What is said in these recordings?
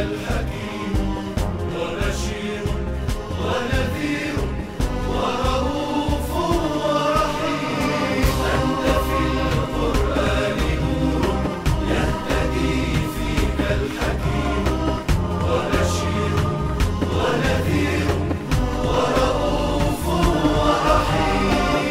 الحكيم وبشير ونذير ورؤوف ورحيم. أنت في القرآن نور يهتدي فيك الحكيم وبشير ونذير ورؤوف ورحيم.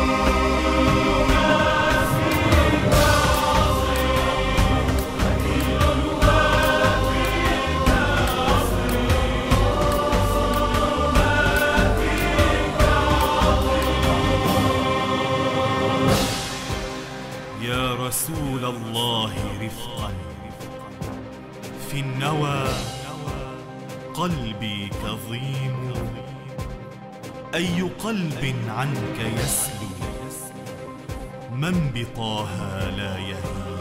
يا رسول الله رفقا في النوى قلبي كظيم. أي قلب عنك يسلو من بطه لا يهيم.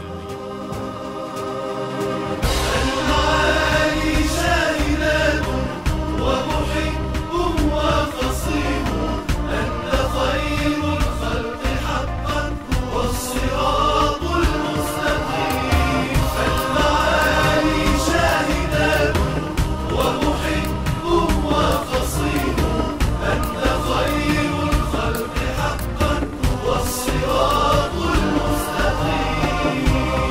المعاني شاهدات ومحب وقصيد. أنت خير الخلق حقا والصراط المستقيم. المعاني شاهدات ومحب وقصيد. أنت خير الخلق حقا والصراط المستقيم.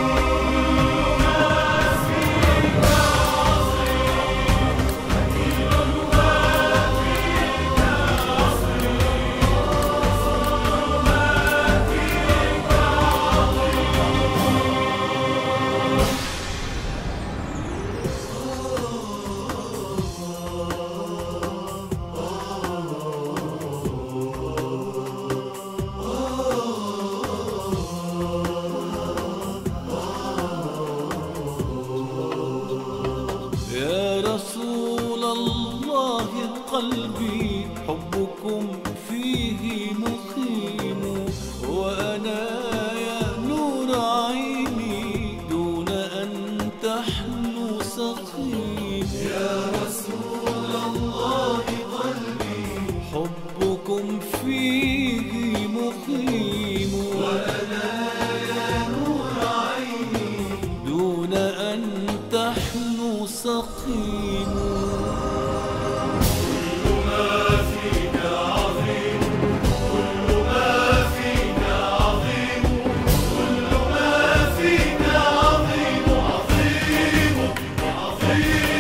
يا رسول الله قلبي حبكم فيه مقيم. وأنا يا نور عيني دون أن تحنو سقيم. يا رسول الله قلبي حبكم فيه مقيم. وأنا يا نور عيني دون أن تحنو سقيم. كل ما فيك عظيم. كل ما فيك عظيم. كل ما فيك عظيم. عظيم عظيم